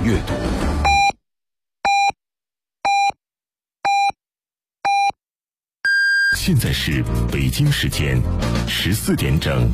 阅读。现在是北京时间14点整。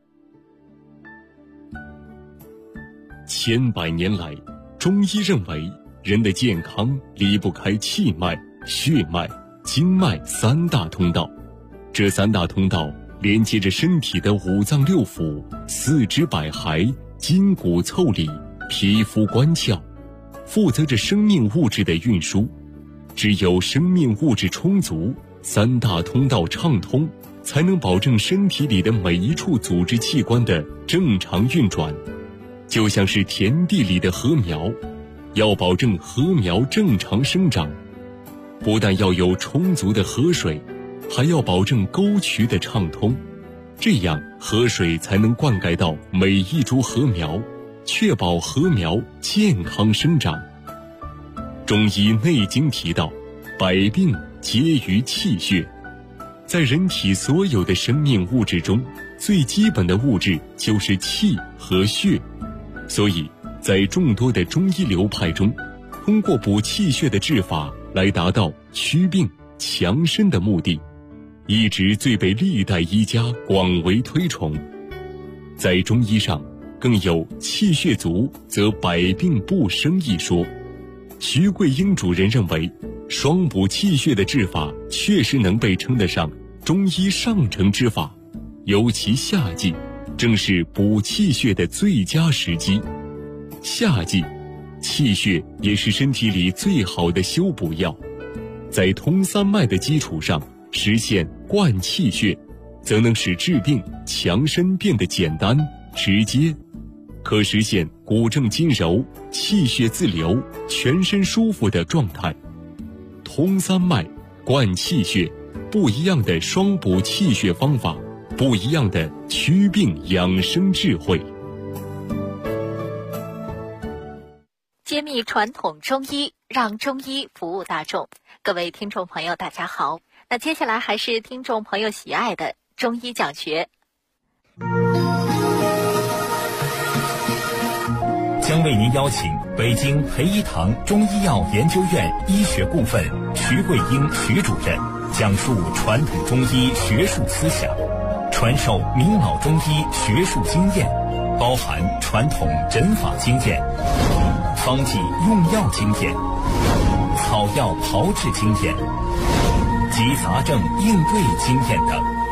千百年来，中医认为人的健康离不开气脉、血脉、经脉三大通道。这三大通道连接着身体的五脏六腑、四肢百骸、筋骨腠理、皮肤关窍，负责着生命物质的运输。只有生命物质充足，三大通道畅通，才能保证身体里的每一处组织器官的正常运转。就像是田地里的禾苗，要保证禾苗正常生长，不但要有充足的河水，还要保证沟渠的畅通，这样河水才能灌溉到每一株禾苗，确保禾苗健康生长。中医内经提到，百病皆于气血。在人体所有的生命物质中，最基本的物质就是气和血。所以在众多的中医流派中，通过补气血的治法来达到祛病强身的目的，一直最被历代医家广为推崇。在中医上更有气血足则百病不生一说。徐桂英主任认为，双补气血的治法确实能被称得上中医上乘之法，尤其夏季正是补气血的最佳时机。夏季，气血也是身体里最好的修补药。在通三脉的基础上实现灌气血，则能使治病强身变得简单直接，可实现骨正筋柔、气血自流、全身舒服的状态。通三脉、灌气血，不一样的双补气血方法，不一样的祛病养生智慧。 揭秘传统中医，让中医服务大众。各位听众朋友大家好，那接下来还是听众朋友喜爱的中医讲学。 将为您邀请北京培一堂中医药研究院医学部分徐桂英徐主任讲述传统中医学术思想，传授明老中医学术经验，包含传统诊法经验、方剂用药经验、草药炮制经验及杂症应对经验等。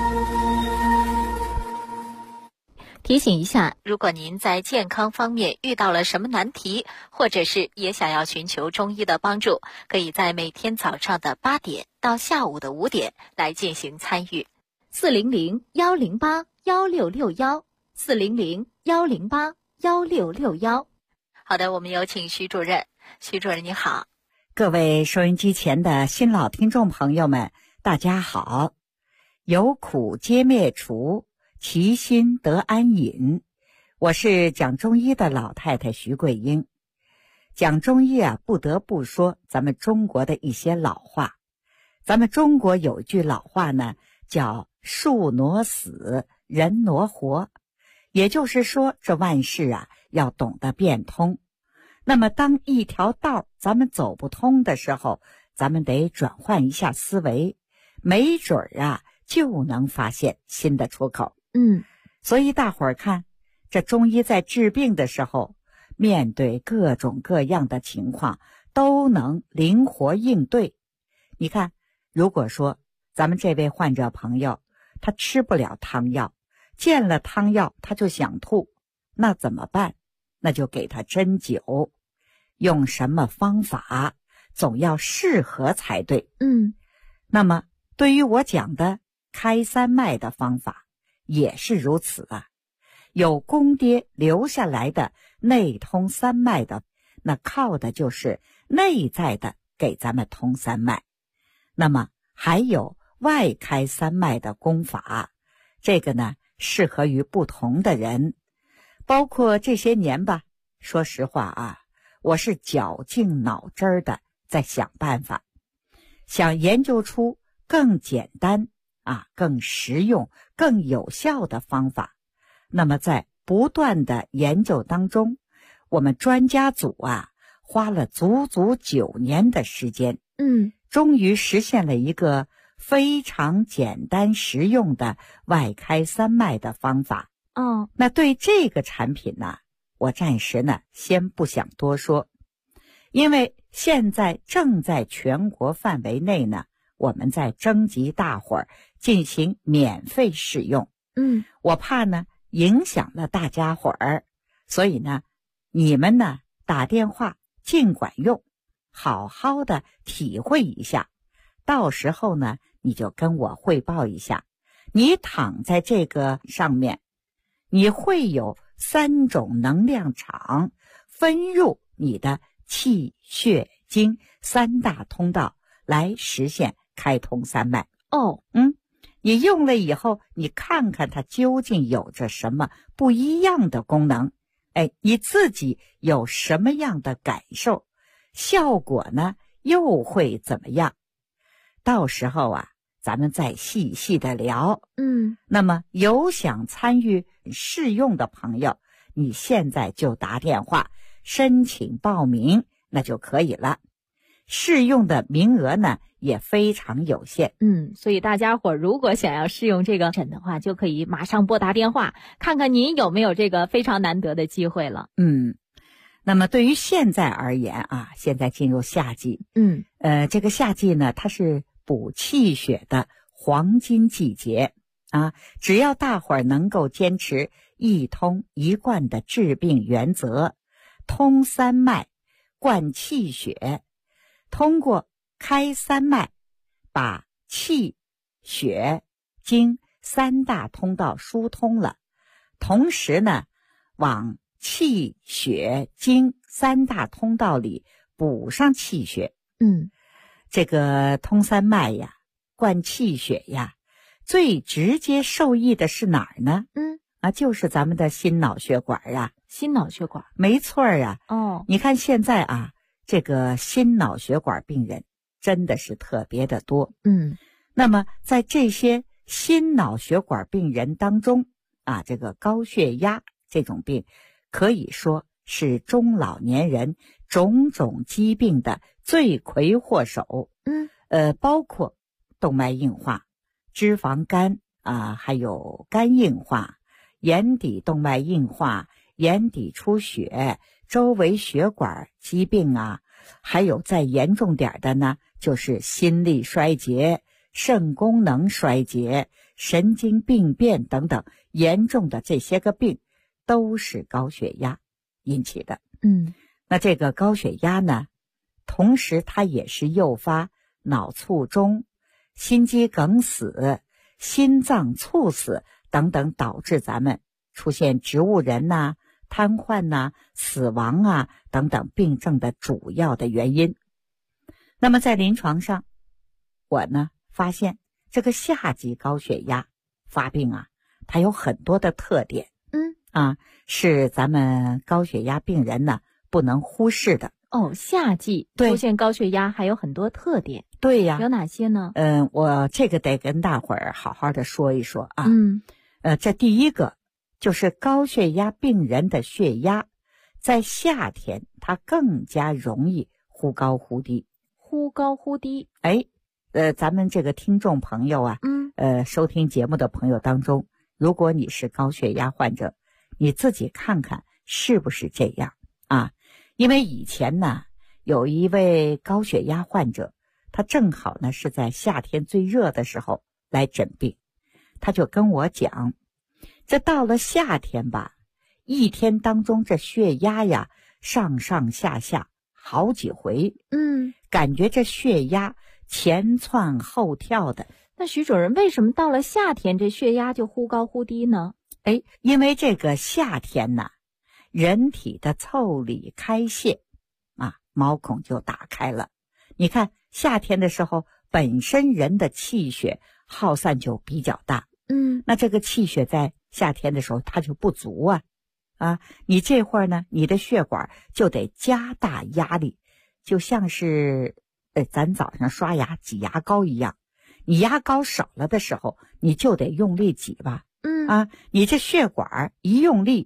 提醒一下，如果您在健康方面遇到了什么难题，或者是也想要寻求中医的帮助，可以在每天早上的8点到下午的5点来进行参与。400-108-1661，400-108-1661。好的，我们有请徐主任。徐主任你好。 各位收音机前的新老听众朋友们，大家好。有苦皆灭除，其心得安隐。我是讲中医的老太太徐桂英。讲中医啊，不得不说咱们中国的一些老话。咱们中国有句老话呢，叫树挪死，人挪活。也就是说，这万事啊，要懂得变通。那么当一条道咱们走不通的时候，咱们得转换一下思维，没准儿啊就能发现新的出口。所以大伙儿看，这中医在治病的时候，面对各种各样的情况都能灵活应对。你看，如果说咱们这位患者朋友他吃不了汤药，见了汤药他就想吐，那怎么办？那就给他针灸。用什么方法总要适合才对。那么对于我讲的开三脉的方法也是如此啊。有公爹留下来的内通三脉的，那靠的就是内在的给咱们通三脉。那么还有外开三脉的功法，这个呢适合于不同的人。包括这些年吧，说实话啊，我是绞尽脑汁的在想办法，想研究出更简单更实用、更有效的方法。那么在不断的研究当中， 我们专家组啊，花了足足9年的时间，终于实现了一个非常简单实用的外开三脉的方法。那对这个产品呢，我暂时呢先不想多说，因为现在正在全国范围内呢，我们在征集大伙儿进行免费试用。我怕呢影响了大家伙儿，所以呢，你们呢打电话尽管用，好好的体会一下，到时候呢你就跟我汇报一下，你躺在这个上面，你会有3种能量场分入你的气血经3大通道，来实现开通三脉。你用了以后，你看看它究竟有着什么不一样的功能，你自己有什么样的感受，效果呢又会怎么样？到时候啊，咱们再细细的聊。那么有想参与试用的朋友，你现在就打电话申请报名，那就可以了。试用的名额呢也非常有限。 所以大家伙如果想要试用这个诊的话，就可以马上拨打电话，看看您有没有这个非常难得的机会了。 那么对于现在而言啊，现在进入夏季，这个夏季呢，它是补气血的黄金季节啊。只要大伙儿能够坚持一通一贯的治病原则，通三脉，灌气血，通过开三脉，把气血经3大通道疏通了，同时呢，往气血经3大通道里补上气血。这个通三脉呀，灌气血呀，最直接受益的是哪儿呢？就是咱们的心脑血管啊。 心脑血管， 没错啊。你看现在啊，这个心脑血管病人真的是特别的多。那么在这些心脑血管病人当中啊，这个高血压这种病可以说是中老年人种种疾病的罪魁祸首。包括动脉硬化、脂肪肝啊，还有肝硬化、眼底动脉硬化、眼底出血、周围血管疾病啊，还有再严重点的呢，就是心力衰竭、肾功能衰竭、神经病变等等严重的这些个病，都是高血压引起的。那这个高血压呢，同时它也是诱发脑卒中、心肌梗死、心脏猝死等等，导致咱们出现植物人呐、瘫痪呐、死亡啊等等病症的主要的原因。那么在临床上，我呢发现这个夏季高血压发病啊，它有很多的特点。是咱们高血压病人呢不能忽视的。 夏季出现高血压还有很多特点。 对呀。 有哪些呢？ 我这个得跟大伙儿好好的说一说啊。这第一个就是高血压病人的血压在夏天它更加容易忽高忽低。 忽高忽低。 咱们这个听众朋友啊，收听节目的朋友当中，如果你是高血压患者，你自己看看是不是这样啊？因为以前呢，有一位高血压患者，他正好呢是在夏天最热的时候来诊病，他就跟我讲，这到了夏天吧，一天当中这血压呀上上下下好几回，感觉这血压前窜后跳的。 那徐主任，为什么到了夏天这血压就忽高忽低呢？ 因为这个夏天呢，人体的腠理开泄啊，毛孔就打开了。你看夏天的时候，本身人的气血耗散就比较大，那这个气血在夏天的时候它就不足啊，你这会儿呢，你的血管就得加大压力，就像是咱早上刷牙挤牙膏一样，你牙膏少了的时候，你就得用力挤吧。你这血管一用力，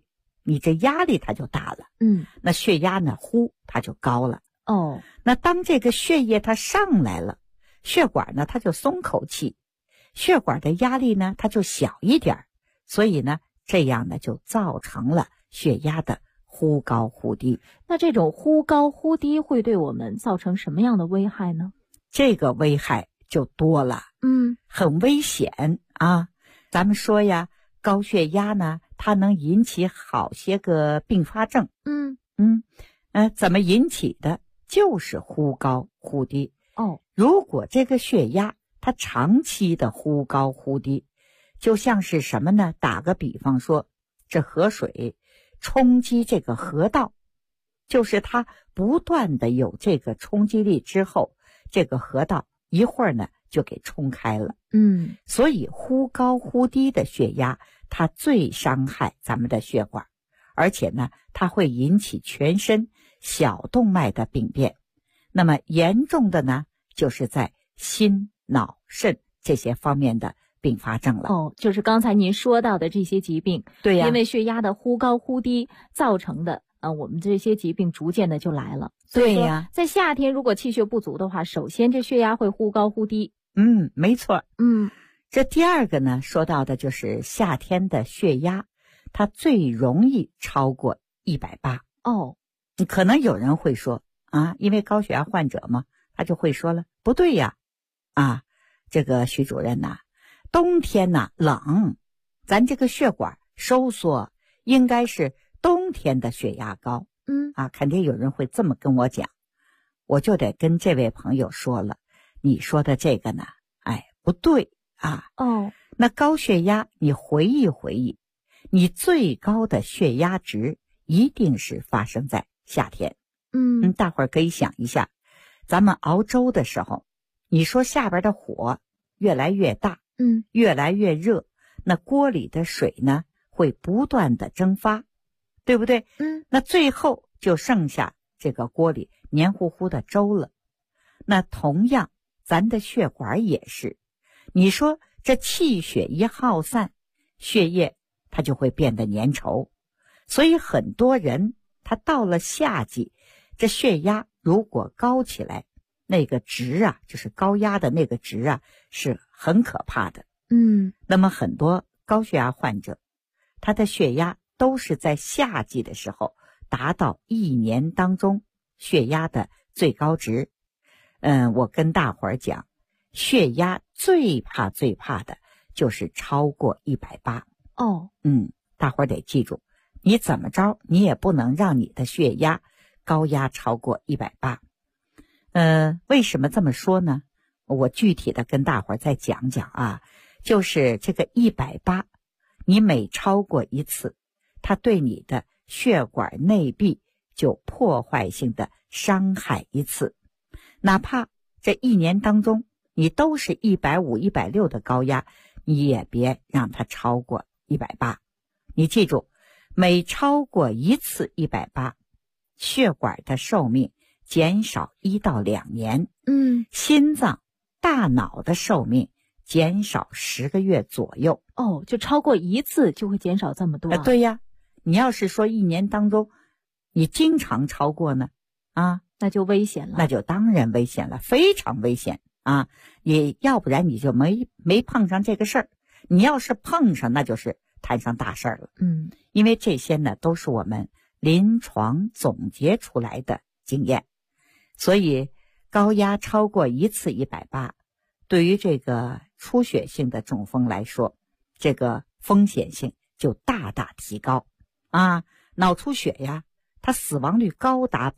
你这压力它就大了，那血压呢它就高了。那当这个血液它上来了，血管呢它就松口气，血管的压力呢它就小一点，所以呢这样呢就造成了血压的忽高忽低。 那这种忽高忽低会对我们造成什么样的危害呢？ 这个危害就多了，很危险啊。咱们说呀，高血压呢它能引起好些个并发症。怎么引起的？就是忽高忽低。如果这个血压它长期的忽高忽低，就像是什么呢？打个比方说，这河水冲击这个河道，就是它不断的有这个冲击力之后，这个河道一会儿呢就给冲开了。所以忽高忽低的血压它最伤害咱们的血管，而且呢它会引起全身小动脉的病变。那么严重的呢就是在心脑肾这些方面的并发症了。 就是刚才您说到的这些疾病。 对呀， 因为血压的忽高忽低造成的我们这些疾病逐渐的就来了。 对呀， 在夏天如果气血不足的话，首先这血压会忽高忽低。 没错。这第二个呢说到的就是夏天的血压它最容易超过180。可能有人会说因为高血压患者嘛，他就会说了，不对呀，这个徐主任呐，冬天呐冷，咱这个血管收缩，应该是冬天的血压高。肯定有人会这么跟我讲，我就得跟这位朋友说了，你说的这个呢，不对啊。那高血压，你回忆回忆，你最高的血压值一定是发生在夏天。大伙儿可以想一下，咱们熬粥的时候，你说下边的火越来越大，越来越热，那锅里的水呢会不断的蒸发，对不对？那最后就剩下这个锅里黏糊糊的粥了。那同样咱的血管也是，你说这气血一耗散，血液它就会变得粘稠，所以很多人他到了夏季，这血压如果高起来，那个值就是高压的那个值是很可怕的。那么很多高血压患者，他的血压都是在夏季的时候达到一年当中血压的最高值。我跟大伙儿讲，血压最怕的就是超过180。大伙儿得记住，你怎么着你也不能让你的血压高压超过180。为什么这么说呢？我具体的跟大伙儿再讲讲就是这个180，你每超过一次，它对你的血管内壁就破坏性的伤害一次。哪怕这一年当中你都是150、160的高压，你也别让它超过180。你记住，每超过一次180，血管的寿命减少1到2年。心脏、大脑的寿命减少10个月左右。 就超过一次就会减少这么多。 对呀，你要是说一年当中你经常超过呢， 那就危险了。 那就当然危险了，非常危险你要不然你就没碰上这个事儿，你要是碰上，那就是摊上大事儿了。因为这些呢都是我们临床总结出来的经验，所以高压超过一次180，对于这个出血性的中风来说，这个风险性就大大提高脑出血呀，它死亡率高达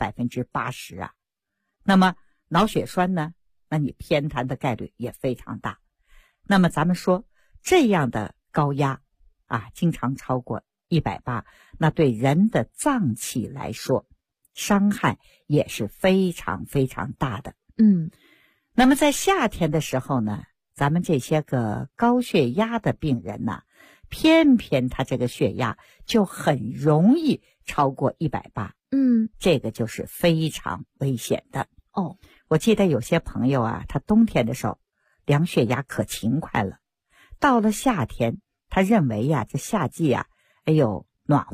80%那么脑血栓呢，那你偏瘫的概率也非常大。那么咱们说这样的高压经常超过180，那对人的脏器来说伤害也是非常非常大的。那么在夏天的时候呢，咱们这些个高血压的病人呢，偏偏他这个血压就很容易超过180。这个就是非常危险的。我记得有些朋友他冬天的时候量血压可勤快了，到了夏天他认为这夏季暖和，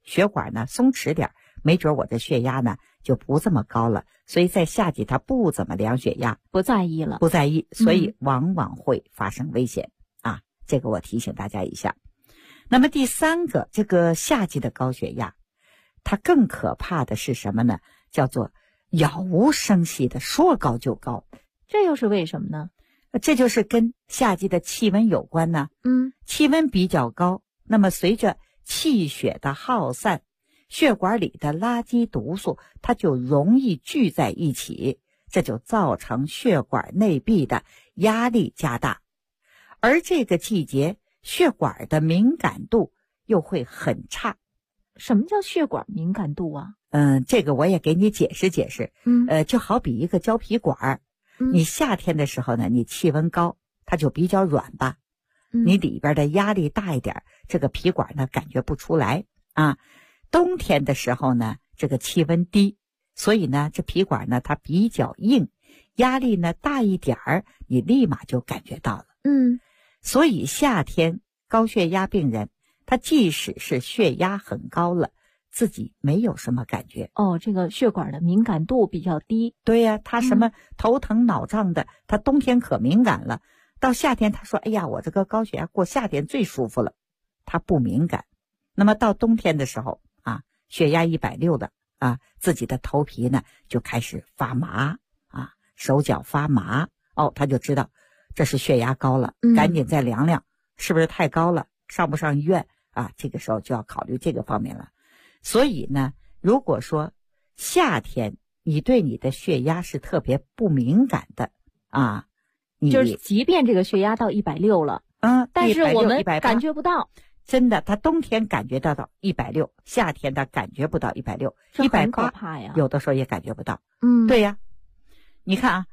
血管呢松弛点，没准我的血压呢就不这么高了。所以在夏季他不怎么量血压， 不在意了， 不在意，所以往往会发生危险啊。这个我提醒大家一下。那么第三个，这个夏季的高血压，它更可怕的是什么呢？叫做杳无声息的说高就高。 这又是为什么呢？ 这就是跟夏季的气温有关呢。气温比较高，那么随着气血的耗散，血管里的垃圾毒素它就容易聚在一起，这就造成血管内壁的压力加大。而这个季节血管的敏感度又会很差。 什么叫血管敏感度啊？ 这个我也给你解释解释。就好比一个胶皮管，你夏天的时候呢，你气温高，它就比较软吧。你里边的压力大一点，这个皮管呢感觉不出来啊。冬天的时候呢，这个气温低，所以呢这皮管呢它比较硬，压力呢大一点儿，你立马就感觉到了。所以夏天高血压病人，他即使是血压很高了，自己没有什么感觉。 这个血管的敏感度比较低。 对呀，他什么头疼脑胀的，他冬天可敏感了，到夏天他说哎呀，我这个高血压过夏天最舒服了，他不敏感。那么到冬天的时候啊，血压160了啊，自己的头皮呢就开始发麻啊，手脚发麻，他就知道这是血压高了，赶紧再量量，是不是太高了，上不上医院啊？这个时候就要考虑这个方面了。所以呢，如果说夏天你对你的血压是特别不敏感的啊， 就是即便这个血压到160了，但是我们感觉不到。 真的，他冬天感觉到160，夏天他感觉不到160， 这很可怕呀。 有的时候也感觉不到。对呀，你看啊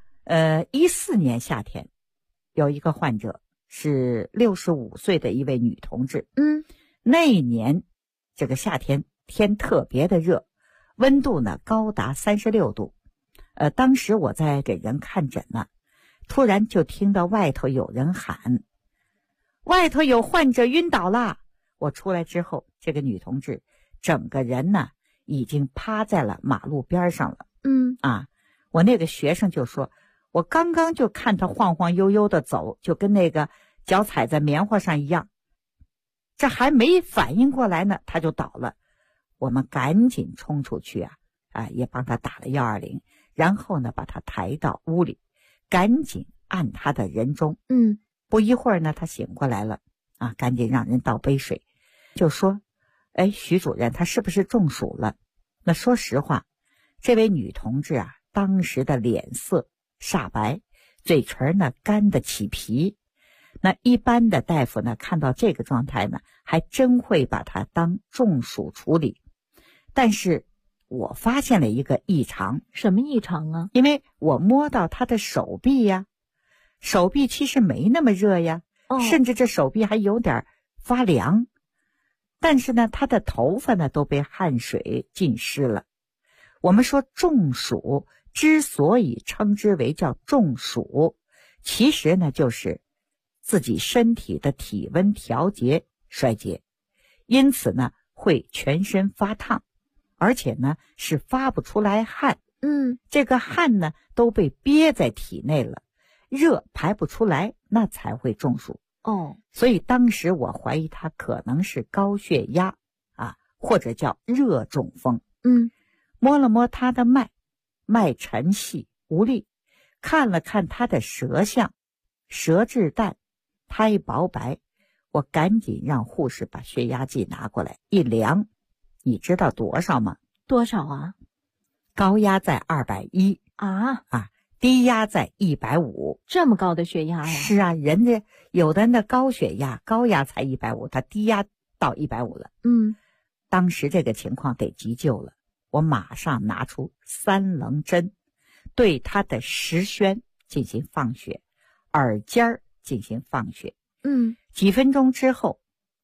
，14年夏天有一个患者是65岁的一位女同志。那一年这个夏天天特别的热，温度呢高达36度。当时我在给人看诊呢，突然就听到外头有人喊，外头有患者晕倒了。我出来之后，这个女同志整个人呢已经趴在了马路边上了。我那个学生就说，我刚刚就看她晃晃悠悠的走，就跟那个脚踩在棉花上一样，这还没反应过来呢，她就倒了。我们赶紧冲出去也帮她打了120，然后呢把她抬到屋里，赶紧按她的人中。不一会儿呢，她醒过来了赶紧让人倒杯水，就说徐主任她是不是中暑了？那说实话，这位女同志当时的脸色煞白，嘴唇呢干得起皮。那一般的大夫呢看到这个状态呢，还真会把她当中暑处理。但是我发现了一个异常。 什么异常啊？ 因为我摸到她的手臂呀，手臂其实没那么热呀，甚至这手臂还有点发凉，但是呢她的头发呢都被汗水浸湿了。我们说中暑之所以称之为叫中暑，其实呢就是自己身体的体温调节衰竭，因此呢会全身发烫，而且呢是发不出来汗。这个汗呢都被憋在体内了，热排不出来，那才会中暑。所以当时我怀疑他可能是高血压或者叫热中风。摸了摸他的脉，脉沉细无力，看了看他的舌象，舌质淡，苔薄白。我赶紧让护士把血压计拿过来一量，你知道多少吗？ 多少啊？ 高压在210低压在150。 这么高的血压呀？ 是啊，人家有的人的高血压高压才150，他低压到150了。当时这个情况得急救了，我马上拿出3棱针，对他的时宣进行放血，耳尖进行放血。几分钟之后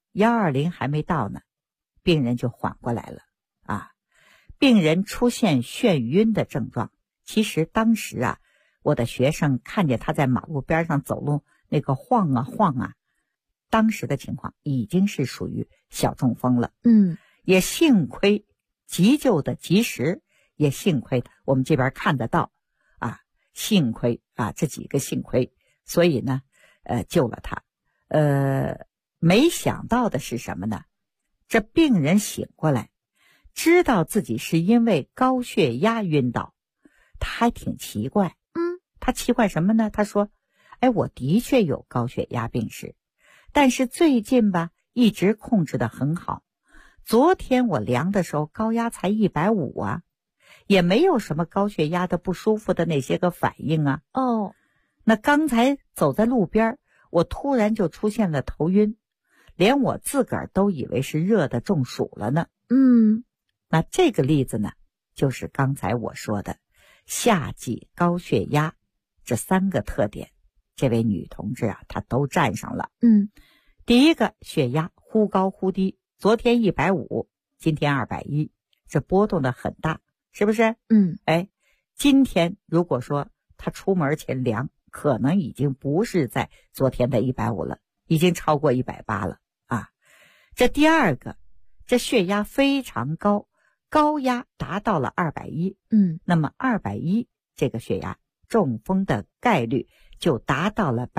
，120还没到呢，病人就缓过来了病人出现眩晕的症状。其实当时我的学生看见他在马路边上走路那个晃啊，当时的情况已经是属于小中风了。 也幸亏急救的及时，也幸亏我们这边看得到啊，幸亏啊，这几个幸亏，所以呢救了他。没想到的是什么呢？这病人醒过来，知道自己是因为高血压晕倒，他还挺奇怪。他奇怪什么呢？他说我的确有高血压病史，但是最近吧一直控制得很好。昨天我量的时候高压才150啊，也没有什么高血压的不舒服的那些个反应啊。那刚才走在路边，我突然就出现了头晕，连我自个儿都以为是热的中暑了呢。那这个例子呢，就是刚才我说的夏季高血压这3个特点，这位女同志啊，她都占上了。第一个，血压忽高忽低，昨天150，今天210，这波动的很大，是不是？今天如果说她出门前量，可能已经不是在昨天的150了，已经超过180了啊。这第二个，这血压非常高，高压达到了210，那么210这个血压中风的概率就达到了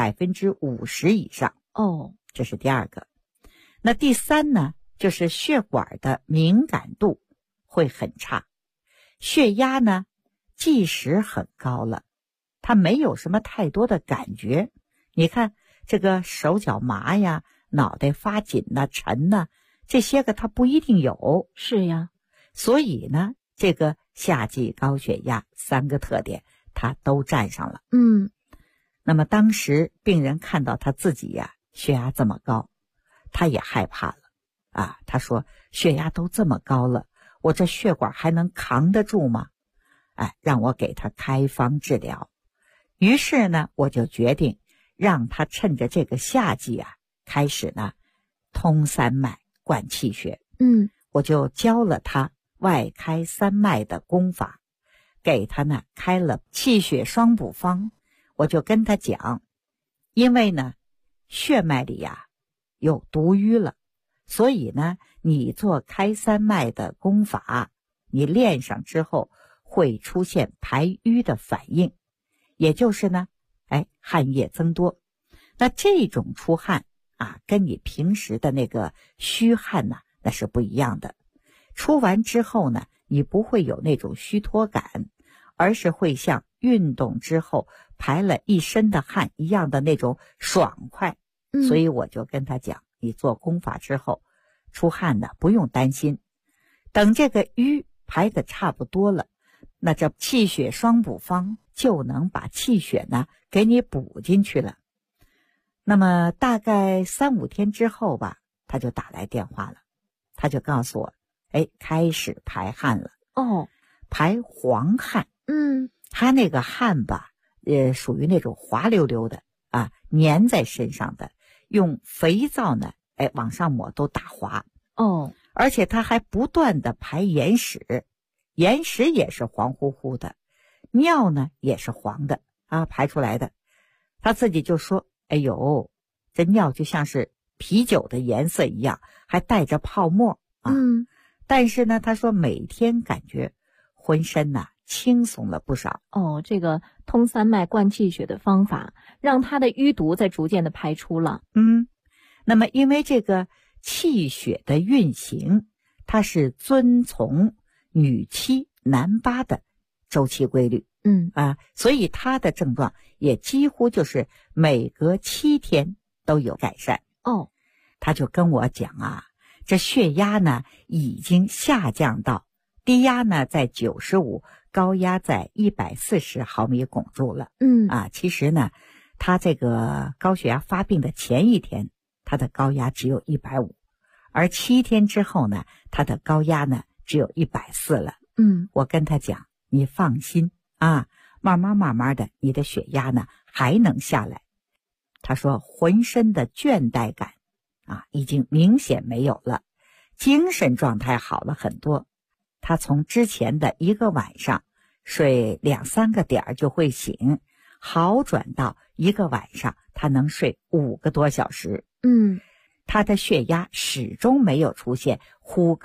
50%以上。这是第二个。那第三呢，就是血管的敏感度会很差，血压呢即使很高了，它没有什么太多的感觉。你看这个手脚麻呀，脑袋发紧呐、沉呐，这些个它不一定有。 是呀。 所以呢，这个夏季高血压3个特点它都占上了。那么当时病人看到他自己呀血压这么高，他也害怕了啊。他说血压都这么高了，我这血管还能扛得住吗？让我给他开方治疗。于是呢，我就决定让他趁着这个夏季啊，开始呢通三脉灌气血。我就教了他外开三脉的功法，给他呢开了气血双补方。我就跟他讲，因为呢血脉里呀有毒瘀了，所以呢你做开三脉的功法，你练上之后会出现排瘀的反应，也就是呢汗液增多。那这种出汗啊，跟你平时的那个虚汗呢，那是不一样的。出完之后呢，你不会有那种虚脱感，而是会像运动之后排了一身的汗一样的那种爽快。所以我就跟他讲，你做功法之后出汗呢不用担心，等这个瘀排的差不多了，那这气血双补方就能把气血呢给你补进去了。那么大概3-5天之后吧，他就打来电话了，他就告诉我开始排汗了。排黄汗。他那个汗吧属于那种滑溜溜的啊，粘在身上的，用肥皂呢往上抹都打滑。而且他还不断的排眼屎，眼屎也是黄乎乎的，尿呢也是黄的啊，排出来的。他自己就说哎呦，这尿就像是啤酒的颜色一样，还带着泡沫啊。但是呢他说每天感觉浑身呢轻松了不少。 这个通三脉灌气血的方法让他的淤毒在逐渐的排出了。 那么因为这个气血的运行，它是遵从女七男八的周期规律。所以他的症状也几乎就是每隔7天都有改善。他就跟我讲啊，这血压呢已经下降到低压呢在95，高压在140毫米汞柱了。其实呢他这个高血压发病的前一天，他的高压只有150，而7天之后呢，他的高压呢只有140了。我跟他讲，你放心啊，慢慢的你的血压呢还能下来。他说浑身的倦怠感啊已经明显没有了，精神状态好了很多。他从之前的1个晚上睡2-3个点就会醒，好转到1个晚上他能睡5个多小时。他的血压始终没有出现忽高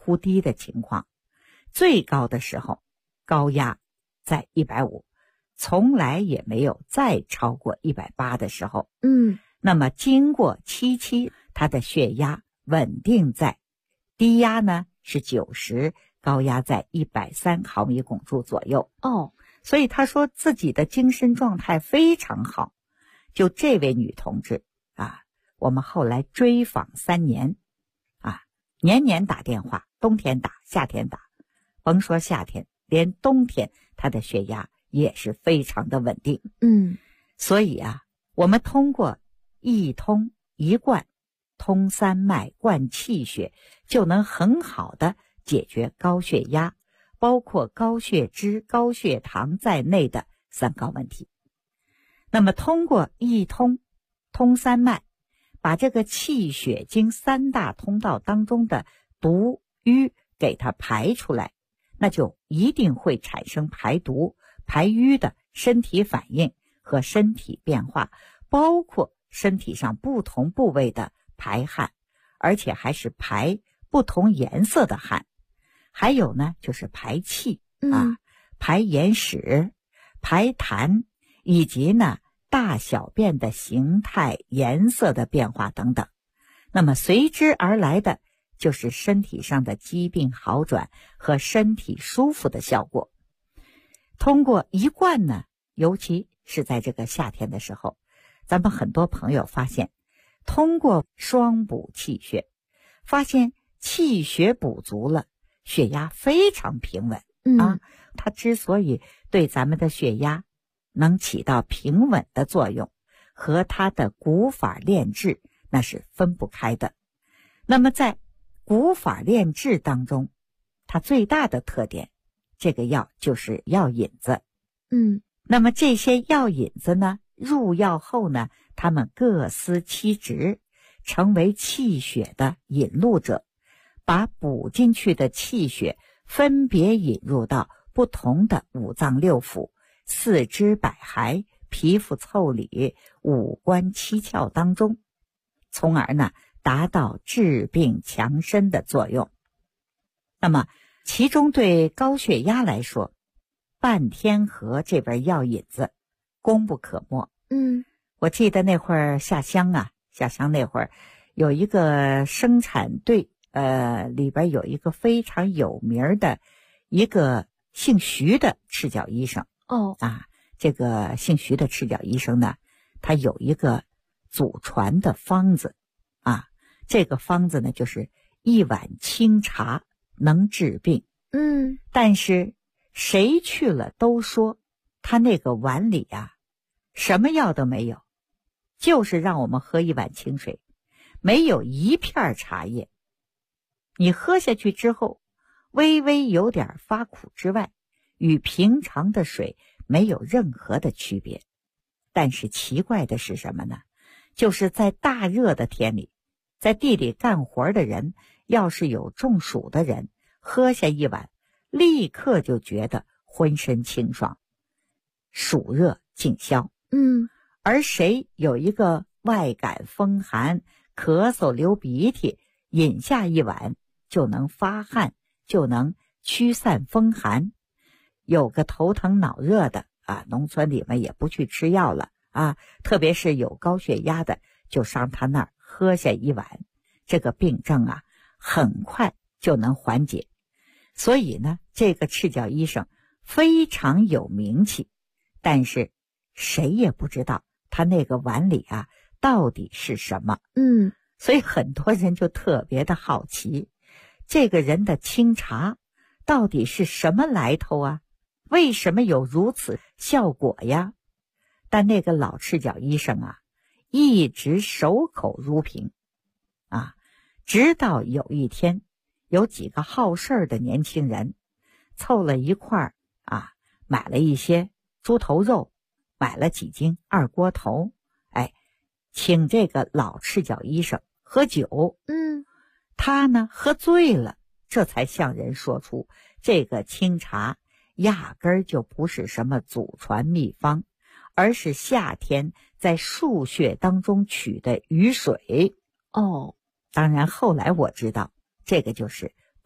忽低的情况。最高的时候高压在150，从来也没有再超过180的时候。那么经过7期，他的血压稳定在低压呢是90，高压在130毫米汞柱左右。所以他说自己的精神状态非常好。就这位女同志啊，我们后来追访3年啊，年年打电话，冬天打，夏天打，甭说夏天，连冬天她的血压也是非常的稳定。所以啊，我们通过一通一贯通三脉灌气血，就能很好的解决高血压，包括高血脂、高血糖在内的3高问题。那么通过一通通三脉，把这个气血经3大通道当中的毒瘀给它排出来，那就一定会产生排毒排瘀的身体反应和身体变化，包括身体上不同部位的排汗，而且还是排不同颜色的汗。还有呢就是排气排眼屎、排痰，以及呢大小便的形态、颜色的变化等等。那么随之而来的就是身体上的疾病好转和身体舒服的效果。通过一贯呢，尤其是在这个夏天的时候，咱们很多朋友发现，通过双补气血，发现气血补足了，血压非常平稳它之所以对咱们的血压能起到平稳的作用，和它的古法炼制那是分不开的。那么在古法炼制当中，它最大的特点，这个药就是药引子。那么这些药引子呢，入药后呢，它们各司其职，成为气血的引路者，把补进去的气血分别引入到不同的五脏六腑、四肢百骸、皮肤腠理、五官七窍当中，从而呢达到治病强身的作用。那么其中对高血压来说，半天河这边药引子功不可没。我记得那会儿下乡那会儿有一个生产队，里边有一个非常有名的一个姓徐的赤脚医生。这个姓徐的赤脚医生呢，他有一个祖传的方子这个方子呢就是一碗清茶能治病。但是谁去了都说他那个碗里什么药都没有，就是让我们喝一碗清水，没有一片茶叶。你喝下去之后，微微有点发苦之外，与平常的水没有任何的区别。但是奇怪的是什么呢？就是在大热的天里，在地里干活的人，要是有中暑的人，喝下一碗，立刻就觉得浑身清爽，暑热尽消。而谁有一个外感风寒、咳嗽流鼻涕，饮下一碗就能发汗，就能驱散风寒。有个头疼脑热的农村里面也不去吃药了特别是有高血压的，就上他那儿喝下一碗，这个病症很快就能缓解。所以呢，这个赤脚医生非常有名气，但是谁也不知道他那个碗里到底是什么。所以很多人就特别的好奇，这个人的清茶到底是什么来头为什么有如此效果呀？但那个老赤脚医生一直守口如瓶直到有一天，有几个好事的年轻人凑了一块儿买了一些猪头肉，买了几斤二锅头，请这个老赤脚医生喝酒。他呢喝醉了，这才向人说出这个清茶压根儿就不是什么祖传秘方，而是夏天在树穴当中取的雨水。当然后来我知道，这个就是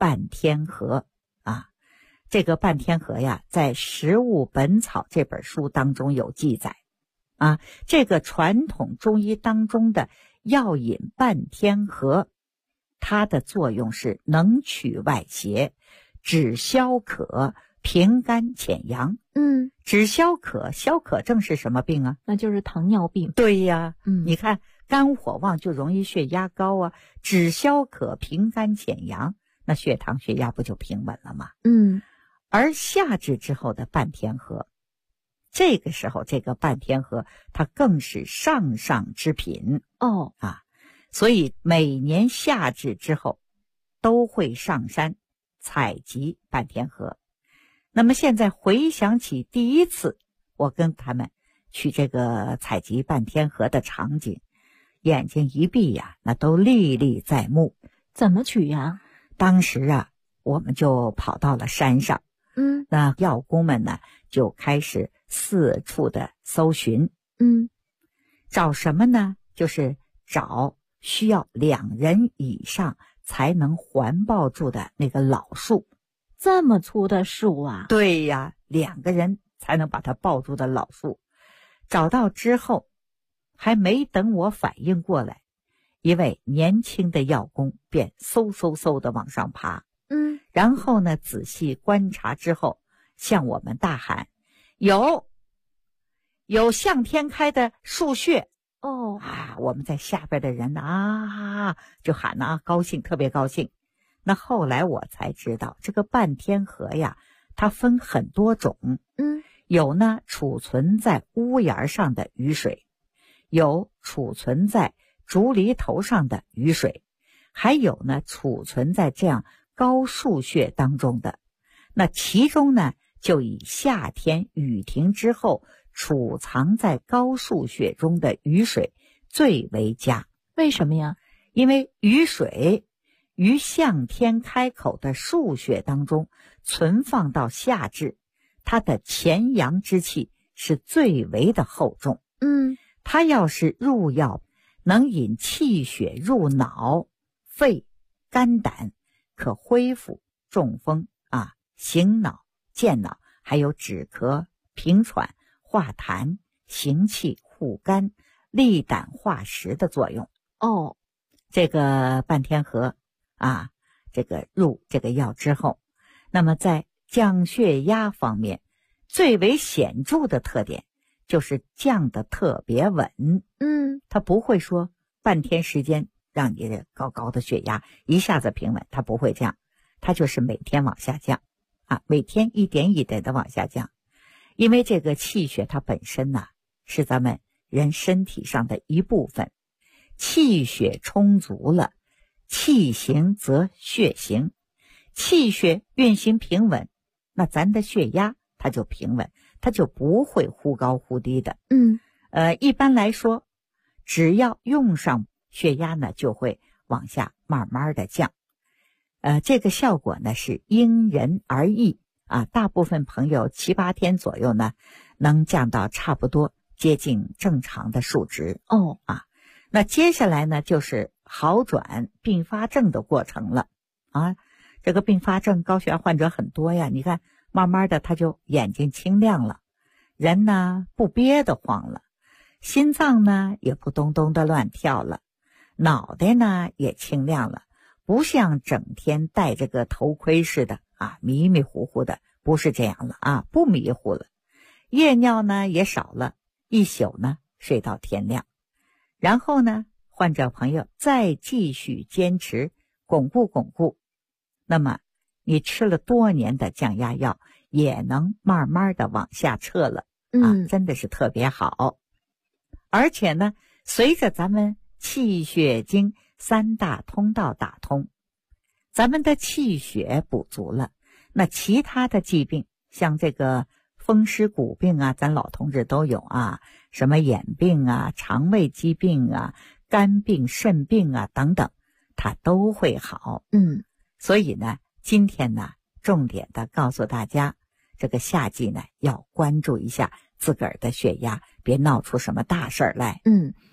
半天河啊。这个半天河呀，在《食物本草》这本书当中有记载啊。这个传统中医当中的药引半天河，它的作用是能去外邪，止消渴，平肝潜阳。止消渴，消渴症是什么病啊？ 那就是糖尿病。 对呀，你看肝火旺就容易血压高啊，止消渴，平肝潜阳，那血糖血压不就平稳了吗？而夏至之后的半天河，这个时候这个半天河它更是上上之品所以每年夏至之后都会上山采集半天河。那么现在回想起第一次我跟他们去这个采集半天河的场景，眼睛一闭呀，那都历历在目。 怎么取呀？ 当时啊，我们就跑到了山上。那药工们呢，就开始四处的搜寻。找什么呢？就是找需要2人以上才能环抱住的那个老树。 这么粗的树啊？ 对呀，2个人才能把它抱住的老树。找到之后，还没等我反应过来，一位年轻的药工便嗖嗖嗖的往上爬。然后呢，仔细观察之后，向我们大喊：有向天开的树穴。我们在下边的人就喊高兴，特别高兴。那后来我才知道，这个半天河呀，它分很多种。有呢储存在屋檐上的雨水，有储存在竹篱头上的雨水，还有呢储存在这样高树穴当中的。那其中呢，就以夏天雨停之后储藏在高树穴中的雨水最为佳。 为什么呀？ 因为雨水于向天开口的树穴当中存放到夏至，它的潜阳之气是最为的厚重。它要是入药，能引气血入脑、肺、肝胆，可恢复中风醒脑、健脑，还有止咳、平喘、化痰、行气、护肝、利胆化食的作用。这个半天河这个入这个药之后，那么在降血压方面最为显著的特点就是降得特别稳。它不会说半天时间让你的高高的血压一下子平稳，它不会这样，它就是每天往下降每天一点一点的往下降。因为这个气血它本身是咱们人身体上的一部分，气血充足了，气行则血行，气血运行平稳，那咱的血压它就平稳，它就不会忽高忽低的。一般来说，只要用上血压呢，就会往下慢慢的降。这个效果呢是因人而异大部分朋友7、8天左右呢，能降到差不多接近正常的数值。那接下来呢，就是好转并发症的过程了这个并发症高血压患者很多呀，你看慢慢的他就眼睛清亮了，人呢不憋得慌了，心脏呢也不咚咚的乱跳了，脑袋呢也清亮了，不像整天戴着个头盔似的迷迷糊糊的，不是这样了不迷糊了，夜尿呢也少了，一宿呢睡到天亮。然后呢，患者朋友再继续坚持巩固，那么你吃了多年的降压药也能慢慢的往下撤了真的是特别好。而且呢，随着咱们气血经3大通道打通，咱们的气血补足了，那其他的疾病像这个风湿骨病咱老同志都有什么眼病肠胃疾病肝病肾病等等，它都会好。所以呢，今天呢重点的告诉大家，这个夏季呢要关注一下自个儿的血压，别闹出什么大事儿来。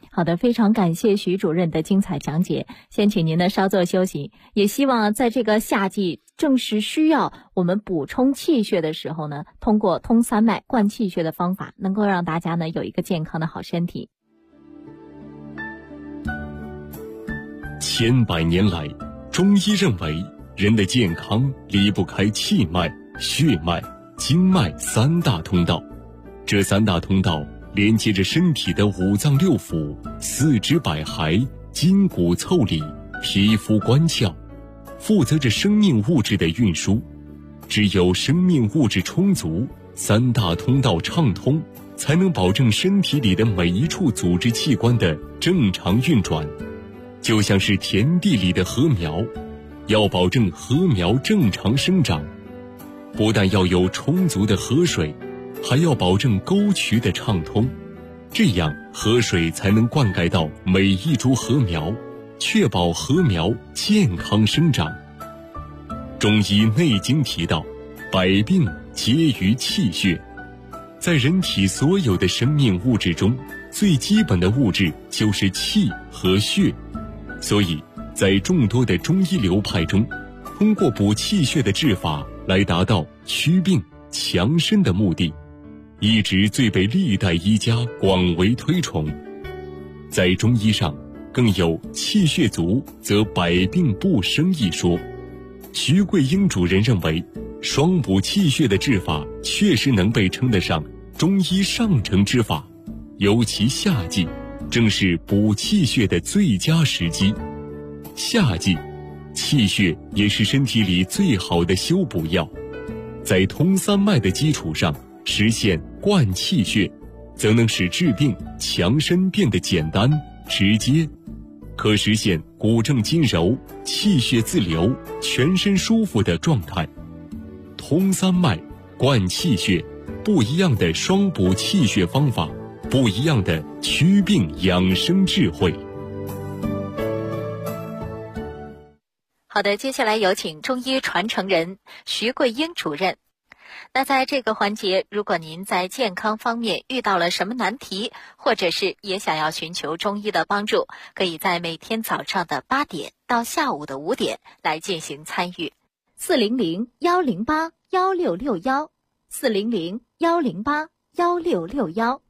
好的，非常感谢徐主任的精彩讲解。先请您呢稍作休息，也希望在这个夏季正是需要我们补充气血的时候呢，通过通三脉灌气血的方法，能够让大家呢有一个健康的好身体。 千百年来，中医认为人的健康离不开气脉、血脉、经脉三大通道。这三大通道连接着身体的五脏六腑、四肢百骸、筋骨腠理、皮肤关窍，负责着生命物质的运输。只有生命物质充足，三大通道畅通，才能保证身体里的每一处组织器官的正常运转。就像是田地里的禾苗，要保证禾苗正常生长，不但要有充足的河水，还要保证沟渠的畅通，这样河水才能灌溉到每一株禾苗，确保禾苗健康生长。中医《内经》提到，百病皆于气血。在人体所有的生命物质中，最基本的物质就是气和血。所以在众多的中医流派中，通过补气血的治法来达到祛病强身的目的，一直最被历代医家广为推崇。在中医上更有气血足则百病不生一说。徐桂英主任认为，双补气血的治法确实能被称得上中医上乘之法，尤其夏季正是补气血的最佳时机。夏季气血也是身体里最好的修补药，在通三脉的基础上实现灌气血，则能使治病强身变得简单直接，可实现骨正筋柔、气血自流、全身舒服的状态。通三脉、灌气血，不一样的双补气血方法，不一样的祛病养生智慧。 好的，接下来有请中医传承人徐桂英主任。那在这个环节，如果您在健康方面遇到了什么难题，或者是也想要寻求中医的帮助，可以在每天早上的8点到下午的5点来进行参与。 400-108-1661 400-108-1661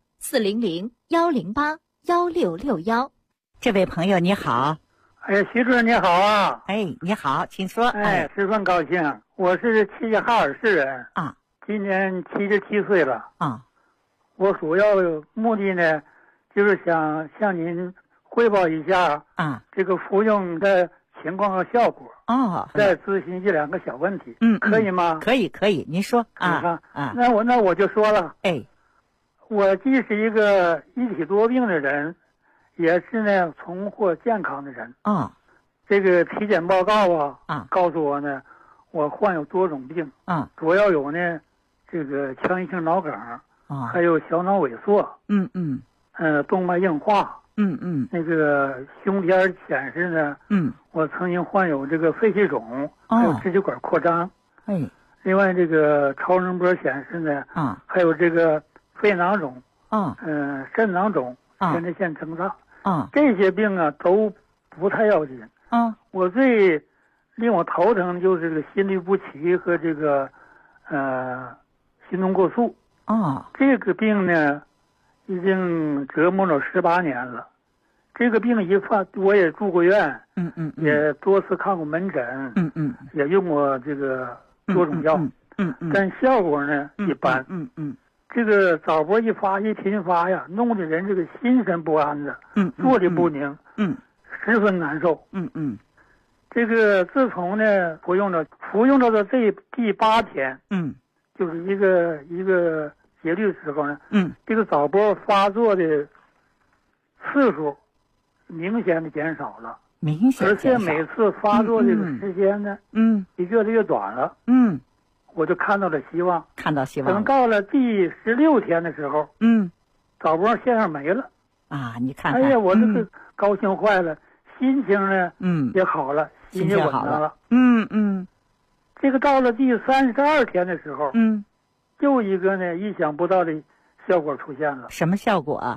400-108-1661。 这位朋友你好。 哎，徐主任你好啊！ 哎，你好，请说。 哎，十分高兴。我是齐齐哈尔市人啊， 今年77岁了啊。 我主要目的呢，就是想向您汇报一下啊这个服用的情况和效果。 哦， 再咨询1-2个小问题。可以吗？ 可以，您说啊。 那我就说了。 哎， 我既是一个一体多病的人，也是呢重获健康的人。这个体检报告告诉我呢，我患有多种病。主要有呢这个腔隙性脑梗，还有小脑萎缩。动脉硬化。那个胸片显示呢，我曾经患有这个肺气肿，还有支气管扩张。另外这个超声波显示呢，还有这个肺囊肿，肾囊肿，前列腺增大。这些病都不太要紧。我最令我头疼的就是这个心律不齐和这个心动过速。这个病呢已经折磨了18年了。这个病一发，我也住过院，也多次看过门诊，也用过这个多种药，但效果呢一般。这个早搏一频发呀，弄得人这个心神不安的，坐立不宁，十分难受。这个自从呢服用到的这第8天，就是一个节律时候呢，这个早搏发作的次数明显的减少了，而且每次发作这个时间呢，也越来越短了。我就看到了希望，等到了第16天的时候，早搏现象没了啊！你看， 哎呀，我这个高兴坏了，心情呢，也好了，心也稳当了。这个到了第32天的时候，就一个呢意想不到的效果出现了。 什么效果啊？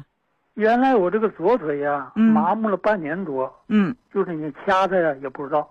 原来我这个左腿呀，麻木了半年多，就是你掐它呀也不知道，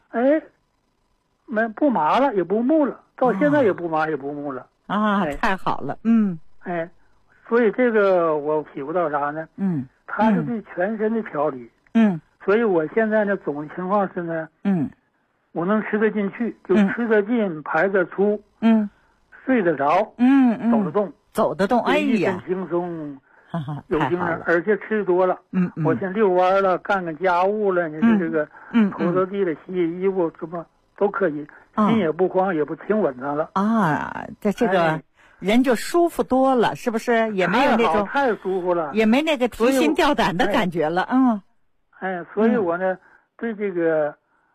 不麻了也不木了，到现在也不麻也不木了啊，太好了， 所以这个我体会到啥呢？它是对全身的调理，所以我现在呢总的情况是呢，我能吃得进去，就吃得进，排得出，睡得着， 走得动，哎呀， 很轻松，有精神，而且吃多了，我先遛弯了，干干家务了，你说这个拖拖地了，洗洗衣服，什么都可以，心也不慌，也不挺稳当了啊，这个人就舒服多了，是不是？也没有那种太舒服了， 也没那个提心吊胆的感觉了， 所以我呢对这个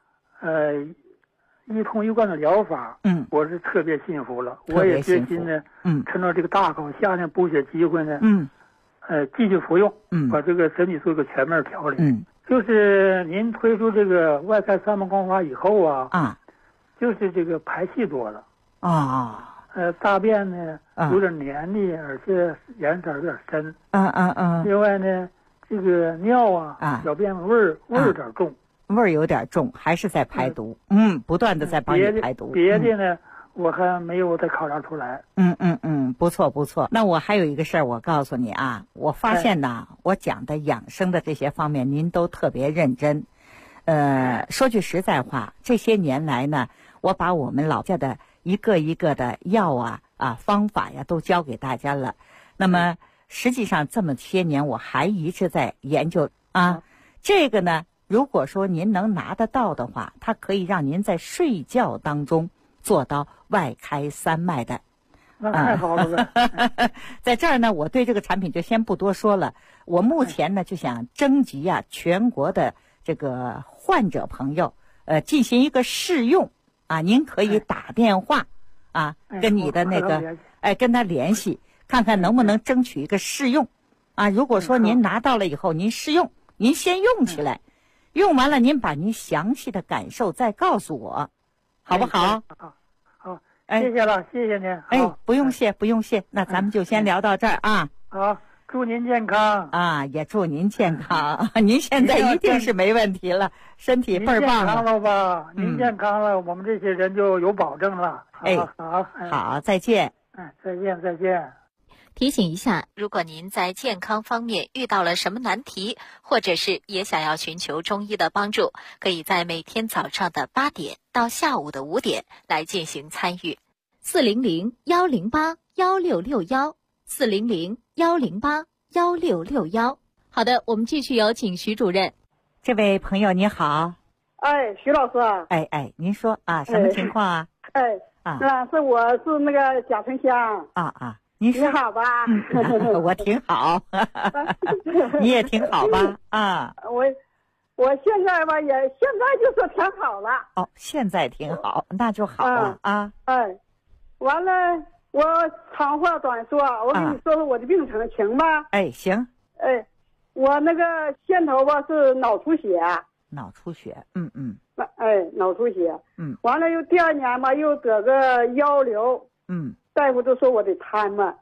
一通一贯的疗法，我是特别信服了，我也决心呢，趁着这个大考下呢补血机会呢，继续服用，把这个身体做个全面调理。就是您推出这个外开三脉功法以后啊，就是这个排气多了大便呢有点黏腻，而且颜色有点深，另外呢，这个尿小便味儿有点重。 味儿有点重，还是在排毒，不断的在帮你排毒。 别的呢，我还没有再考察出来。 不错不错。那我还有一个事儿，我告诉你啊，我发现呢，我讲的养生的这些方面，您都特别认真。说句实在话，这些年来呢，我把我们老家的一个一个的药方法呀，都教给大家了。那么实际上这么些年，我还一直在研究这个呢。如果说您能拿得到的话，它可以让您在睡觉当中做到外开三脉的。 那太好了在这儿呢，我对这个产品就先不多说了。我目前呢就想征集全国的这个患者朋友，进行一个试用您可以打电话跟你的那个跟他联系，看看能不能争取一个试用如果说您拿到了以后，您试用，您先用起来。用完了，您把您详细的感受再告诉我，好不好？ 好，谢谢了，谢谢您。 不用谢，不用谢。那咱们就先聊到这儿好，祝您健康也祝您健康。您现在一定是没问题了，身体倍儿棒了。 健康了吧？您健康了，我们这些人就有保证了。 好，再见。 再见。 提醒一下，如果您在健康方面遇到了什么难题，或者是也想要寻求中医的帮助，可以在每天早上的8点到下午的5点来进行参与。400-108-1661，400-108-1661。好的，我们继续有请徐主任。 这位朋友你好。 徐老师您说什么情况我是那个贾春香你好吧？ 我挺好，你也挺好吧？ 我现在吧，现在就是挺好了。 现在挺好，那就好了完了，我长话短说，我跟你说说我的病程，行吗？ 行。 我那个线头吧是脑出血。 脑出血， 脑出血，完了又第2年吧，又得个腰瘤，大夫都说我得瘫嘛，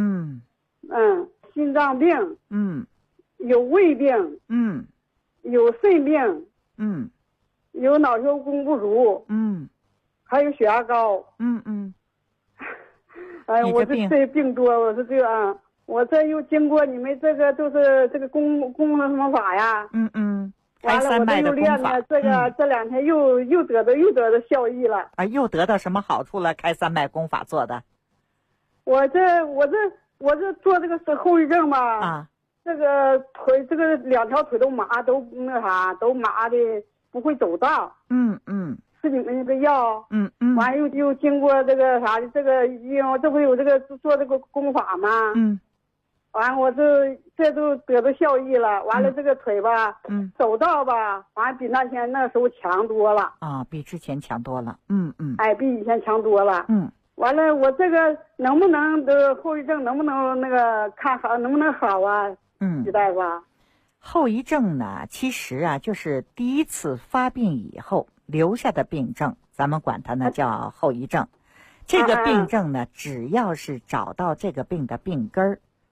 心脏病，有胃病，有肾病，有脑血供不足，还有血压高，我这病多，我说这个我这又经过你们这个就是这个功什么法呀，完了我这又练了这个，这2天又得到效益了又得到什么好处了？开三脉功法做的。 我这做这个是后遗症嘛这个腿这个2条腿都麻，都都麻的不会走道。吃你们那个药，完又经过这个啥的这个这不有这个做这个功法吗？完我这都得到效益了。完了这个腿吧，走道吧，完比那时候强多了比之前强多了。 比以前强多了。完了，我这个能不能的后遗症能不能那个看好，能不能好徐大夫后遗症呢，其实就是第一次发病以后留下的病症，咱们管它呢叫后遗症。这个病症呢，只要是找到这个病的病根儿，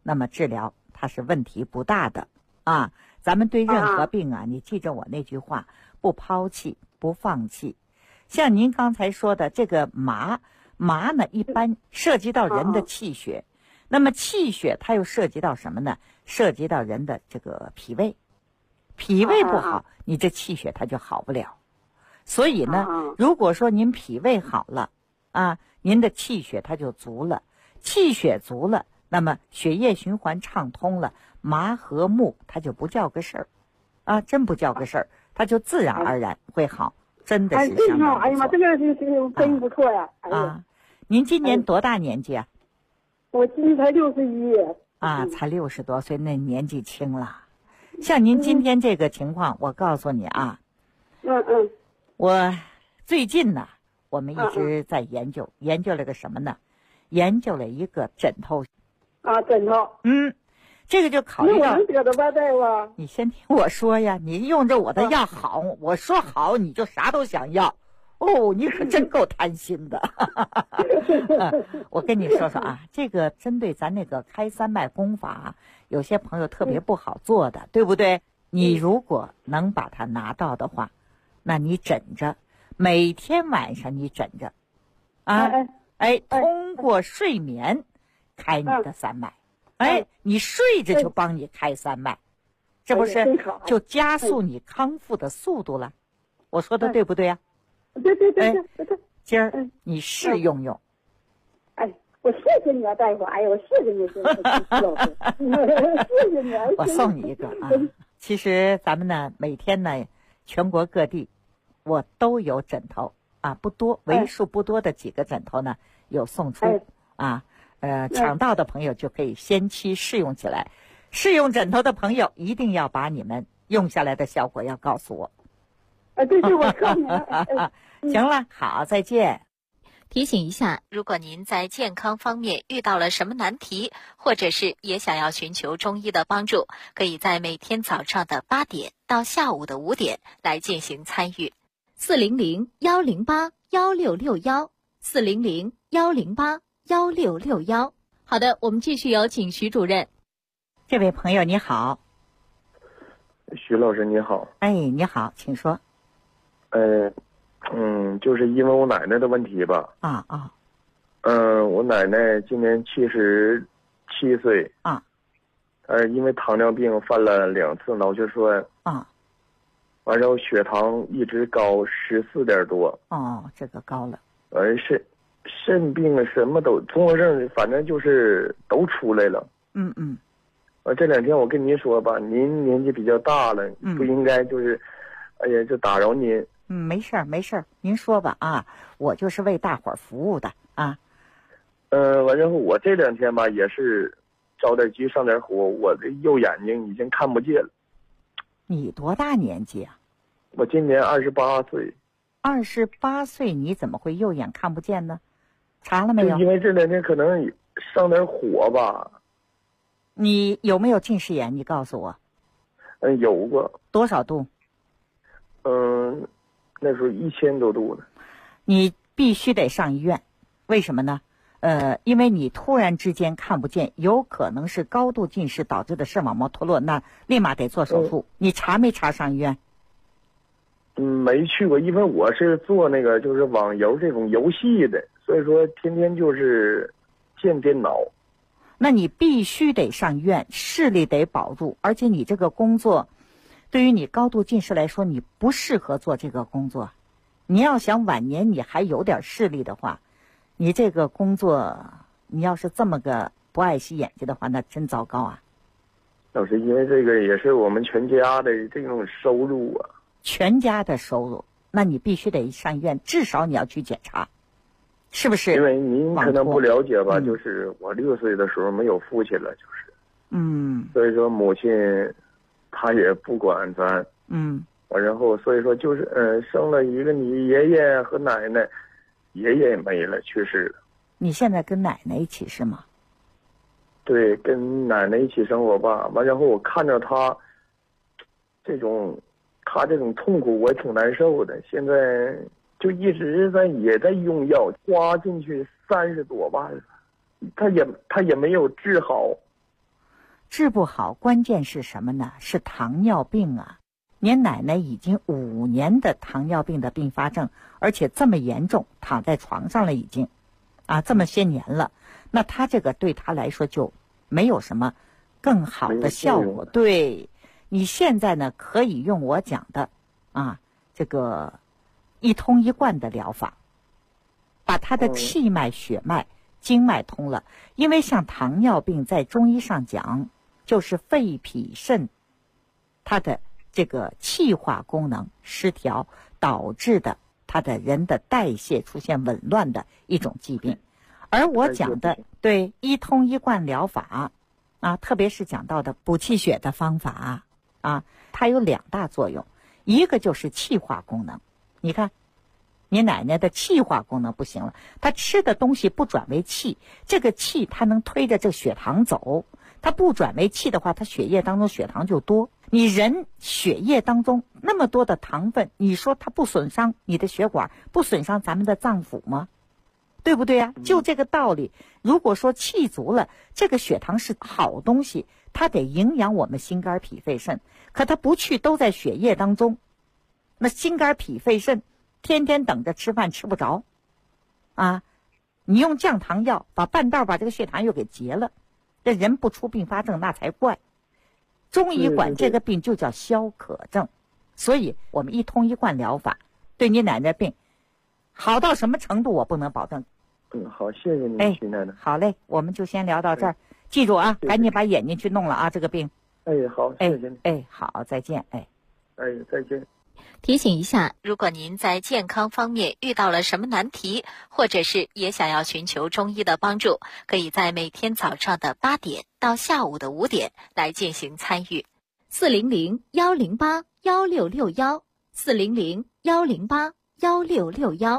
那么治疗它是问题不大的啊。咱们对任何病啊，你记着我那句话，不抛弃，不放弃。像您刚才说的这个麻呢，一般涉及到人的气血，那么气血它又涉及到什么呢？涉及到人的这个脾胃，脾胃不好，你这气血它就好不了。所以呢，如果说您脾胃好了啊，您的气血它就足了，气血足了，那么血液循环畅通了，麻和木它就不叫个事儿啊，真不叫个事儿，它就自然而然会好，真的是相当不错。 哎呀妈，这个真不错呀！ 啊，您今年多大年纪啊？ 我今年才61。 啊，才60多岁，那年纪轻了。像您今天这个情况，我告诉你啊，我最近呢，我们一直在研究了个什么呢？研究了一个枕头。 啊，枕头。 这个就考虑到。 那我能得的吧，大夫？ 你先听我说呀，你用着我的药好，我说好你就啥都想要。哦，你可真够贪心的。我跟你说说啊，这个针对咱那个开三脉功法，有些朋友特别不好做的，对不对？你如果能把它拿到的话，那你枕着，每天晚上你枕着，啊，通过睡眠开你的三脉，你睡着就帮你开三脉，这不是就加速你康复的速度了？我说的对不对呀？ 对， 今儿你试用用。 哎，我谢谢你啊，大夫！哎呀，我谢谢你，谢谢你， 我送你一个啊。其实咱们呢，每天呢，全国各地我都有枕头啊，不多，为数不多的几个枕头呢有送出啊。抢到的朋友就可以先期试用起来。试用枕头的朋友一定要把你们用下来的效果要告诉我。 对，我看了。 行了，好，再见。 提醒一下，如果您在健康方面遇到了什么难题，或者是也想要寻求中医的帮助，可以在每天早上的8点到下午的5点来进行参与。400-108-1661，400-108-1661。好的，我们继续有请徐主任。 这位朋友你好。 徐老师你好。 哎，你好，请说。 就是因为我奶奶的问题吧。我奶奶今年77岁。因为糖尿病犯了2次脑血栓。完之后血糖一直高14点多。 这个高了。 肾病什么都综合症，反正就是都出来了。这2天我跟您说吧，您年纪比较大了，不应该就是，就打扰您。 没事儿，您说吧啊，我就是为大伙儿服务的啊。 完之后我这2天吧也是着点急上点火，我的右眼睛已经看不见了。 你多大年纪啊？ 我今年28岁。 28岁你怎么会右眼看不见呢？查了没有？ 因为这2天可能上点火吧。 你有没有近视眼？你告诉我。 有过。 多少度？ 那时候1000多度呢。 你必须得上医院，为什么呢？因为你突然之间看不见，有可能是高度近视导致的视网膜脱落，那立马得做手术。你查没查上医院？ 没去过，因为我是做那个就是网游这种游戏的，所以说天天就是见电脑。 那你必须得上医院，视力得保住，而且你这个工作对于你高度近视来说，你不适合做这个工作。你要想晚年你还有点视力的话，你这个工作你要是这么个不爱惜眼睛的话，那真糟糕啊。 老师，因为这个也是我们全家的这种收入啊。 全家的收入，那你必须得上医院，至少你要去检查，是不是？ 因为您可能不了解吧，就是我6岁的时候没有父亲了，就是。所以说母亲她也不管咱。然后所以说就是生了一个你爷爷和奶奶，爷爷也没了，去世了。 你现在跟奶奶一起是吗？ 对，跟奶奶一起生活吧。完然后我看着他这种痛苦，我也挺难受的。现在就一直也在用药，花进去30多万，他也没有治好。 治不好，关键是什么呢？是糖尿病啊！您奶奶已经5年的糖尿病的并发症，而且这么严重，躺在床上了已经，这么些年了。那她这个对她来说就没有什么更好的效果。对，你现在呢可以用我讲的这个一通一贯的疗法，把她的气脉、血脉、经脉通了。因为像糖尿病在中医上讲，就是肺脾肾它的这个气化功能失调导致的，他的人的代谢出现紊乱的一种疾病。而我讲的对一通一贯疗法特别是讲到的补气血的方法它有2大作用，一个就是气化功能。你看你奶奶的气化功能不行了，她吃的东西不转为气，这个气它能推着这血糖走，它不转为气的话，它血液当中血糖就多。你人血液当中那么多的糖分，你说它不损伤你的血管，不损伤咱们的脏腑吗？对不对就这个道理。如果说气足了，这个血糖是好东西，它得营养我们心肝脾肺肾，可它不去，都在血液当中，那心肝脾肺肾天天等着吃饭吃不着你用降糖药把半道把这个血糖又给截了，这人不出并发症那才怪。中医管这个病就叫消渴症，所以我们一通一贯疗法对你奶奶病好到什么程度我不能保证。 好，谢谢您，徐奶奶。 好嘞，我们就先聊到这儿。记住赶紧把眼睛去弄了这个病。 好，谢谢您。 好，再见。 再见。 提醒一下，如果您在健康方面遇到了什么难题，或者是也想要寻求中医的帮助，可以在每天早上的8点到下午的5点来进行参与。400-108-1661 400-108-1661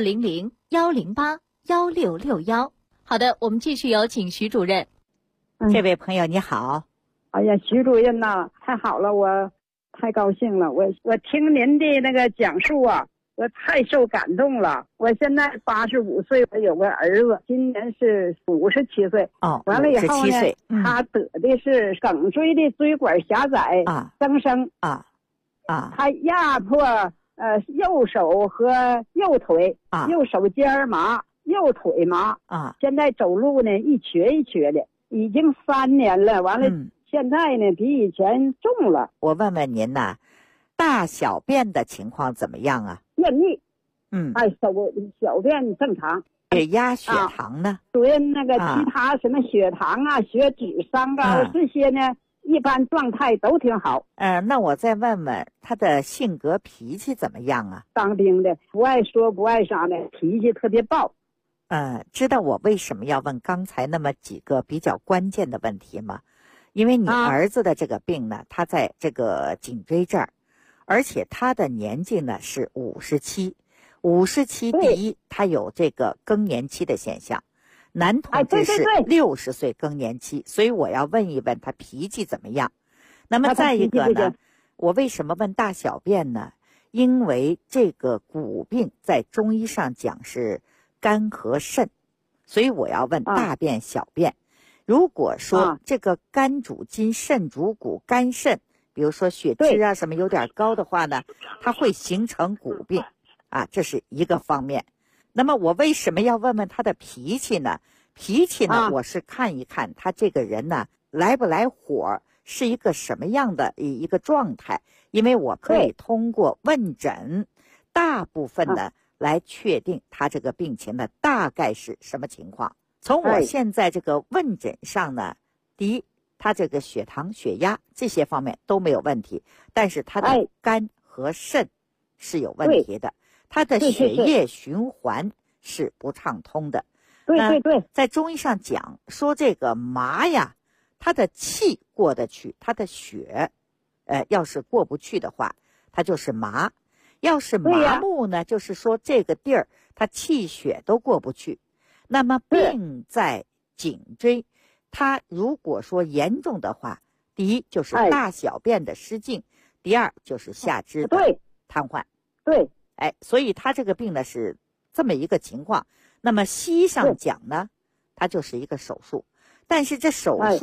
400-108-1661。好的，我们继续有请徐主任。 这位朋友你好。 哎呀，徐主任呐，太好了，我太高兴了，我听您的那个讲述我太受感动了。我现在85岁，我有个儿子，今年是57岁。完了以后呢，他得的是颈椎的椎管狭窄增生他压迫右手和右腿右手尖麻，右腿麻现在走路呢一瘸一瘸的，已经3年了。完了现在呢比以前重了。 我问问您大小便的情况怎么样便秘。小便正常。 血压血糖呢？ 主任那个其他什么血糖血脂三高这些呢一般状态都挺好。 那我再问问他的性格脾气怎么样当兵的，不爱说不爱啥的，脾气特别暴。 知道我为什么要问刚才那么几个比较关键的问题吗？因为你儿子的这个病呢，他在这个颈椎这儿，而且他的年纪呢是57。第一，他有这个更年期的现象，男同志是60岁更年期，所以我要问一问他脾气怎么样。那么再一个呢，我为什么问大小便呢？因为这个骨病在中医上讲是肝和肾，所以我要问大便小便。如果说这个肝主筋，肾主骨，肝肾比如说血脂什么有点高的话呢，它会形成骨病这是一个方面。那么我为什么要问问他的脾气呢？脾气呢我是看一看他这个人呢来不来火，是一个什么样的一个状态，因为我可以通过问诊大部分呢来确定他这个病情呢大概是什么情况。从我现在这个问诊上呢，第一，他这个血糖血压这些方面都没有问题，但是他的肝和肾是有问题的，他的血液循环是不畅通的。 对， 在中医上讲说这个麻他的气过得去，他的血要是过不去的话，他就是麻。要是麻木呢，就是说这个地儿他气血都过不去。那么病在颈椎，它如果说严重的话，第一就是大小便的失禁，第二就是下肢的瘫痪。所以他这个病呢是这么一个情况。那么西医上讲呢，它就是一个手术，但是这手术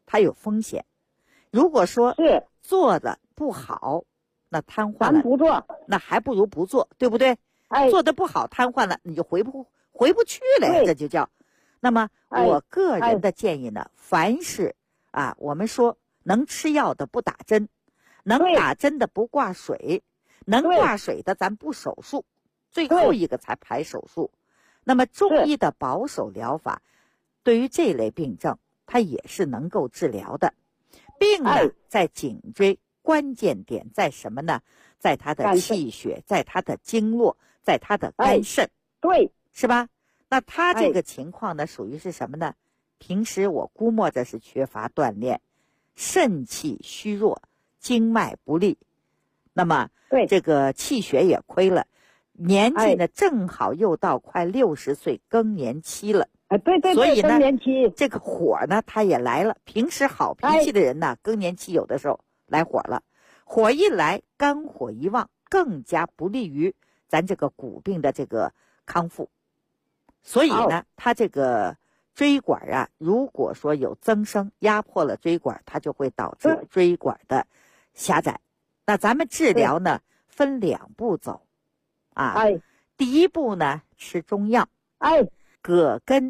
它有风险。如果说是做的不好，那瘫痪了， 不做， 那还不如不做，对不对？做的不好瘫痪了，你就回不去了呀，这就叫。那么我个人的建议呢，凡是我们说能吃药的不打针，能打针的不挂水，能挂水的咱不手术，最后一个才排手术。那么中医的保守疗法对于这类病症它也是能够治疗的。病呢在颈椎，关键点在什么呢？在它的气血，在它的经络，在它的肝肾， 对， 是吧？那他这个情况呢，属于是什么呢？平时我估摸着是缺乏锻炼，肾气虚弱，经脉不利，那么这个气血也亏了，年纪呢正好又到快60岁更年期了。 对， 所以呢更年期这个火呢它也来了。平时好脾气的人呢，更年期有的时候来火了，火一来，肝火一旺，更加不利于咱这个骨病的这个康复。所以呢，它这个椎管如果说有增生，压迫了椎管，它就会导致椎管的狭窄。那咱们治疗呢分2步走第一步呢吃中药，葛根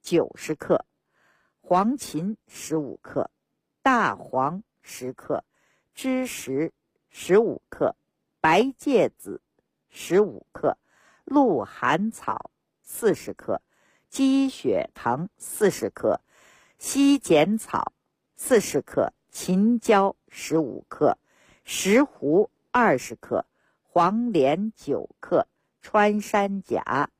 90克，黄芩15克，大黄10克，栀实15克，白芥子15克，鹿晗草40克，鸡血藤40克，犀碱草40克，秦椒15克，石斛20克，黄连9克，穿山甲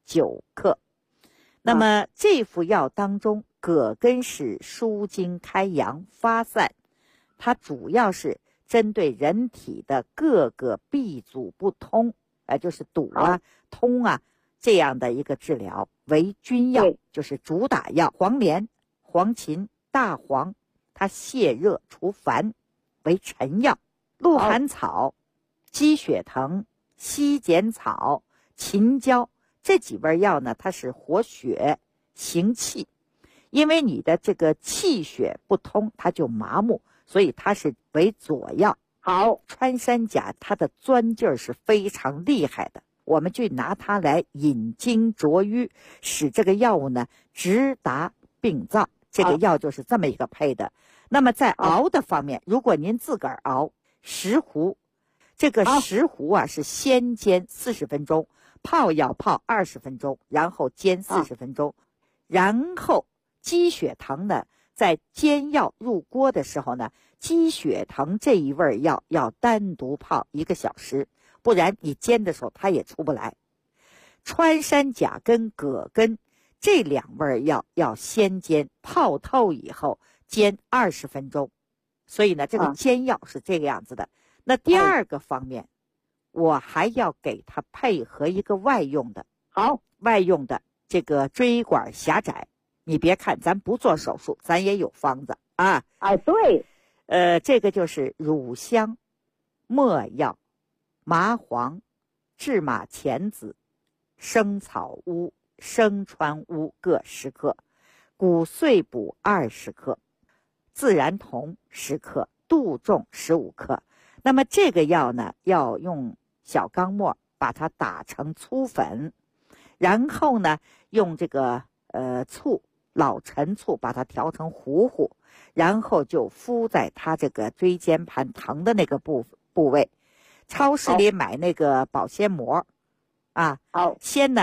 9克。那么这副药当中，葛根是舒筋开阳发散，它主要是针对人体的各个闭阻不通，就是堵通这样的一个治疗为君药，就是主打药。黄连、黄芩、大黄，它泻热除烦为臣药。鹿晗草、鸡血藤、犀碱草、秦椒这几味药呢，它是活血行气，因为你的这个气血不通，它就麻木，所以它是为佐药。好，穿山甲它的钻劲儿是非常厉害的，我们就拿它来引经啄瘀，使这个药物呢直达病灶。这个药就是这么一个配的。那么在熬的方面，如果您自个儿熬石斛，这个石斛是先煎40分钟，泡药泡20分钟，然后煎40分钟，然后鸡血藤呢，在煎药入锅的时候呢，鸡血藤这一味药要单独泡1个小时，不然你煎的时候它也出不来。穿山甲跟葛根这2味药要先煎，泡透以后煎20分钟。所以呢，这个煎药是这个样子的。那第二个方面，我还要给它配合一个外用的。好，外用的这个椎管狭窄，你别看咱不做手术，咱也有方子对，这个就是乳香、没药、麻黄、制马钱子、生草乌、生川乌各10克，骨碎补20克，自然酮10克，杜仲15克。那么这个药呢，要用小钢末把它打成粗粉，然后呢用这个醋，老陈醋把它调成糊糊，然后就敷在它这个椎间盘疼的那个部位。超市里买那个保鲜膜先呢